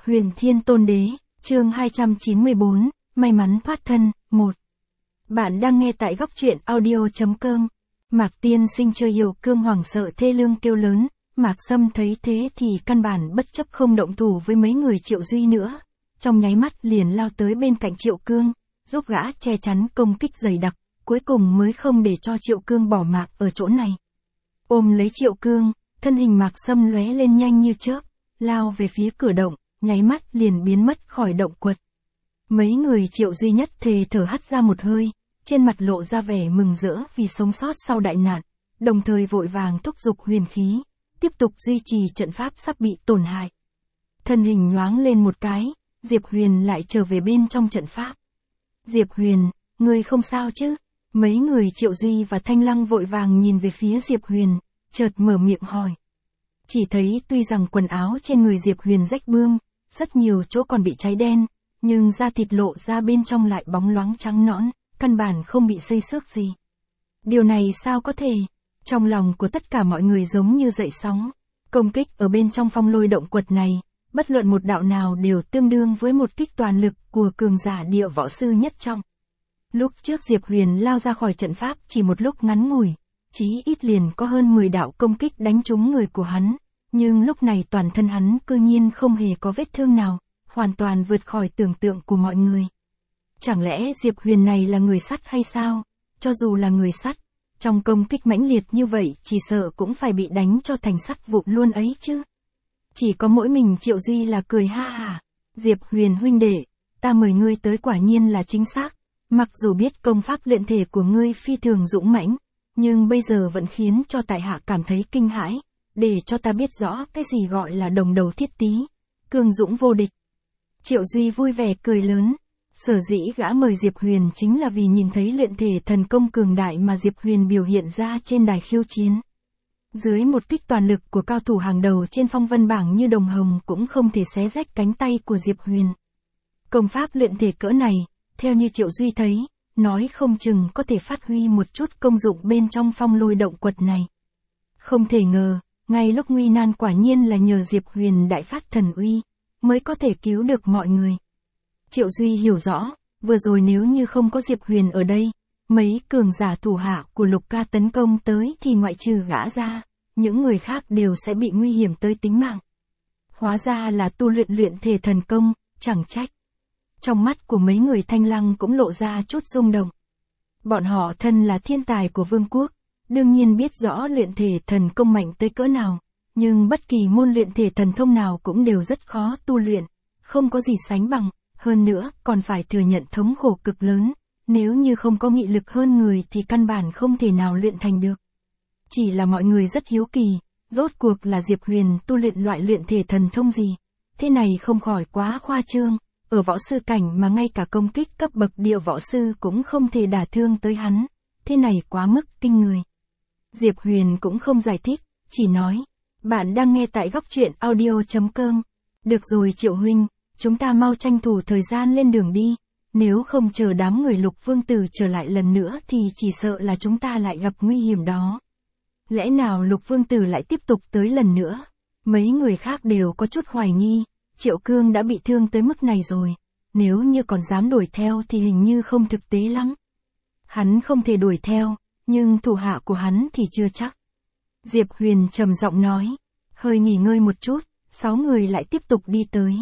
Huyền Thiên Tôn Đế, chương 294, may mắn thoát thân, 1. Bạn đang nghe tại góc truyện audio.com. Mạc Tiên Sinh chơi Hiệu Cương hoảng sợ thê lương kêu lớn, Mạc Sâm thấy thế thì căn bản bất chấp không động thủ với mấy người Triệu Duy nữa. Trong nháy mắt liền lao tới bên cạnh Triệu Cương, giúp gã che chắn công kích dày đặc, cuối cùng mới không để cho Triệu Cương bỏ mạng ở chỗ này. Ôm lấy Triệu Cương, thân hình Mạc Sâm lóe lên nhanh như chớp, lao về phía cửa động, nháy mắt liền biến mất khỏi động quật. Mấy người Triệu Duy nhất thề thở hắt ra một hơi, trên mặt lộ ra vẻ mừng rỡ vì sống sót sau đại nạn, đồng thời vội vàng thúc giục huyền khí, tiếp tục duy trì trận pháp sắp bị tổn hại. Thân hình nhoáng lên một cái, Diệp Huyền lại trở về bên trong trận pháp. Diệp Huyền, ngươi không sao chứ? Mấy người Triệu Duy và Thanh Lăng vội vàng nhìn về phía Diệp Huyền, chợt mở miệng hỏi. Chỉ thấy tuy rằng quần áo trên người Diệp Huyền rách bươm, rất nhiều chỗ còn bị cháy đen, nhưng da thịt lộ ra bên trong lại bóng loáng trắng nõn, căn bản không bị xây xước gì. Điều này sao có thể? Trong lòng của tất cả mọi người giống như dậy sóng. Công kích ở bên trong phong lôi động quật này, bất luận một đạo nào đều tương đương với một kích toàn lực của cường giả địa võ sư nhất trọng. Lúc trước Diệp Huyền lao ra khỏi trận pháp chỉ một lúc ngắn ngủi, chí ít liền có hơn 10 đạo công kích đánh trúng người của hắn, nhưng lúc này toàn thân hắn cư nhiên không hề có vết thương nào, hoàn toàn vượt khỏi tưởng tượng của mọi người. Chẳng lẽ Diệp Huyền này là người sắt hay sao? Cho dù là người sắt, trong công kích mãnh liệt như vậy chỉ sợ cũng phải bị đánh cho thành sắt vụn luôn ấy chứ. Chỉ có mỗi mình Triệu Duy là cười ha hả. Diệp Huyền huynh đệ, ta mời ngươi tới quả nhiên là chính xác. Mặc dù biết công pháp luyện thể của ngươi phi thường dũng mãnh, nhưng bây giờ vẫn khiến cho tại hạ cảm thấy kinh hãi, để cho ta biết rõ cái gì gọi là đồng đầu thiết tí, cường dũng vô địch. Triệu Duy vui vẻ cười lớn, sở dĩ gã mời Diệp Huyền chính là vì nhìn thấy luyện thể thần công cường đại mà Diệp Huyền biểu hiện ra trên đài khiêu chiến. Dưới một kích toàn lực của cao thủ hàng đầu trên phong vân bảng như Đồng Hồng cũng không thể xé rách cánh tay của Diệp Huyền. Công pháp luyện thể cỡ này, theo như Triệu Duy thấy, nói không chừng có thể phát huy một chút công dụng bên trong phong lôi động quật này. Không thể ngờ, ngay lúc nguy nan quả nhiên là nhờ Diệp Huyền đại phát thần uy, mới có thể cứu được mọi người. Triệu Duy hiểu rõ, vừa rồi nếu như không có Diệp Huyền ở đây, mấy cường giả thủ hạ của Lục Ca tấn công tới thì ngoại trừ gã ra, những người khác đều sẽ bị nguy hiểm tới tính mạng. Hóa ra là tu luyện thể thần công, chẳng trách. Trong mắt của mấy người Thanh Lăng cũng lộ ra chút rung động. Bọn họ thân là thiên tài của vương quốc, đương nhiên biết rõ luyện thể thần công mạnh tới cỡ nào, nhưng bất kỳ môn luyện thể thần thông nào cũng đều rất khó tu luyện, không có gì sánh bằng, hơn nữa còn phải thừa nhận thống khổ cực lớn, nếu như không có nghị lực hơn người thì căn bản không thể nào luyện thành được. Chỉ là mọi người rất hiếu kỳ, rốt cuộc là Diệp Huyền tu luyện loại luyện thể thần thông gì, thế này không khỏi quá khoa trương. Ở võ sư cảnh mà ngay cả công kích cấp bậc địa võ sư cũng không thể đả thương tới hắn, thế này quá mức kinh người. Diệp Huyền cũng không giải thích, chỉ nói, bạn đang nghe tại góc truyện audio.com. Được rồi Triệu huynh, chúng ta mau tranh thủ thời gian lên đường đi, nếu không chờ đám người Lục Vương Tử trở lại lần nữa thì chỉ sợ là chúng ta lại gặp nguy hiểm đó. Lẽ nào Lục Vương Tử lại tiếp tục tới lần nữa? Mấy người khác đều có chút hoài nghi. Triệu Cương đã bị thương tới mức này rồi, nếu như còn dám đuổi theo thì hình như không thực tế lắm. Hắn không thể đuổi theo, nhưng thủ hạ của hắn thì chưa chắc. Diệp Huyền trầm giọng nói, hơi nghỉ ngơi một chút, 6 người lại tiếp tục đi tới.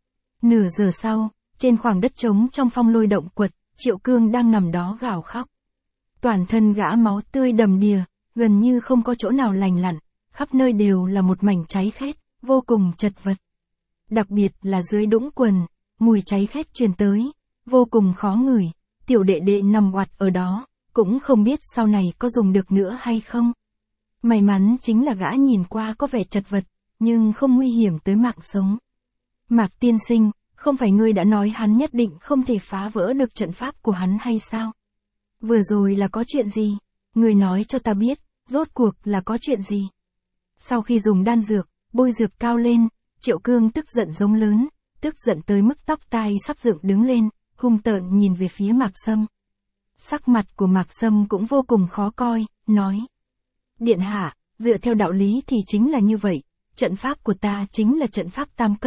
Nửa giờ sau, trên khoảng đất trống trong phong lôi động quật, Triệu Cương đang nằm đó gào khóc. Toàn thân gã máu tươi đầm đìa, gần như không có chỗ nào lành lặn, khắp nơi đều là một mảnh cháy khét, vô cùng chật vật. Đặc biệt là dưới đũng quần, mùi cháy khét truyền tới, vô cùng khó ngửi, tiểu đệ đệ nằm oặt ở đó, cũng không biết sau này có dùng được nữa hay không. May mắn chính là gã nhìn qua có vẻ chật vật, nhưng không nguy hiểm tới mạng sống. Mạc tiên sinh, không phải ngươi đã nói hắn nhất định không thể phá vỡ được trận pháp của hắn hay sao? Vừa rồi là có chuyện gì? Ngươi nói cho ta biết, rốt cuộc là có chuyện gì? Sau khi dùng đan dược, bôi dược cao lên, Triệu Cương tức giận giống lớn, tức giận tới mức tóc tai sắp dựng đứng lên, hung tợn nhìn về phía Mạc Sâm. Sắc mặt của Mạc Sâm cũng vô cùng khó coi, nói. Điện hạ, dựa theo đạo lý thì chính là như vậy, trận pháp của ta chính là trận pháp tam cấp,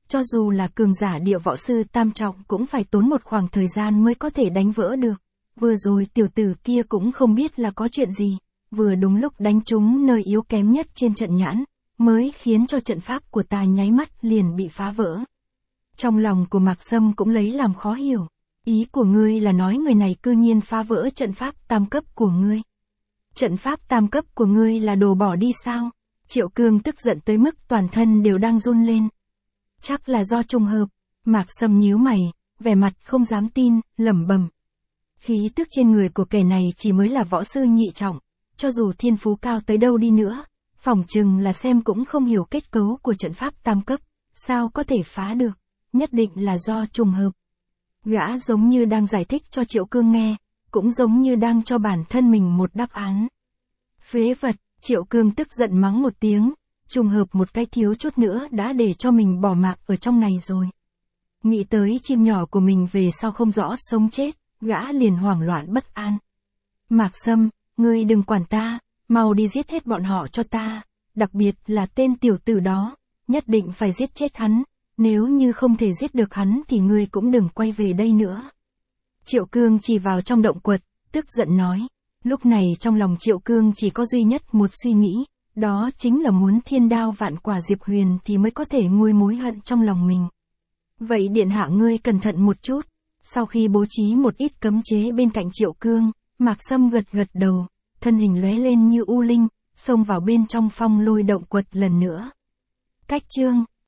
cho dù là cường giả địa võ sư tam trọng cũng phải tốn một khoảng thời gian mới có thể đánh vỡ được. Vừa rồi tiểu tử kia cũng không biết là có chuyện gì, vừa đúng lúc đánh trúng nơi yếu kém nhất trên trận nhãn, mới khiến cho trận pháp của ta nháy mắt liền bị phá vỡ. Trong lòng của Mạc Sâm cũng lấy làm khó hiểu. Ý của ngươi là nói người này cư nhiên phá vỡ trận pháp tam cấp của ngươi. Trận pháp tam cấp của ngươi là đồ bỏ đi sao? Triệu Cương tức giận tới mức toàn thân đều đang run lên. Chắc là do trùng hợp. Mạc Sâm nhíu mày, vẻ mặt không dám tin, lẩm bẩm. Khí tức trên người của kẻ này chỉ mới là võ sư nhị trọng, cho dù thiên phú cao tới đâu đi nữa, phỏng chừng là xem cũng không hiểu kết cấu của trận pháp tam cấp, sao có thể phá được, nhất định là do trùng hợp. Gã giống như đang giải thích cho Triệu Cương nghe, cũng giống như đang cho bản thân mình một đáp án. Phế vật, Triệu Cương tức giận mắng một tiếng, trùng hợp một cái thiếu chút nữa đã để cho mình bỏ mạng ở trong này rồi. Nghĩ tới chim nhỏ của mình về sau không rõ sống chết, gã liền hoảng loạn bất an. Mạc Sâm, ngươi đừng quản ta, mau đi giết hết bọn họ cho ta, đặc biệt là tên tiểu tử đó, nhất định phải giết chết hắn, nếu như không thể giết được hắn thì ngươi cũng đừng quay về đây nữa. Triệu Cương chỉ vào trong động quật, tức giận nói. Lúc này trong lòng Triệu Cương chỉ có duy nhất một suy nghĩ, đó chính là muốn thiên đao vạn quả Diệp Huyền thì mới có thể nguôi mối hận trong lòng mình. Vậy điện hạ ngươi cẩn thận một chút. Sau khi bố trí một ít cấm chế bên cạnh Triệu Cương, Mạc Sâm gật gật đầu, thân hình lóe lên như u linh, xông vào bên trong phong lôi động quật lần nữa. Cách chương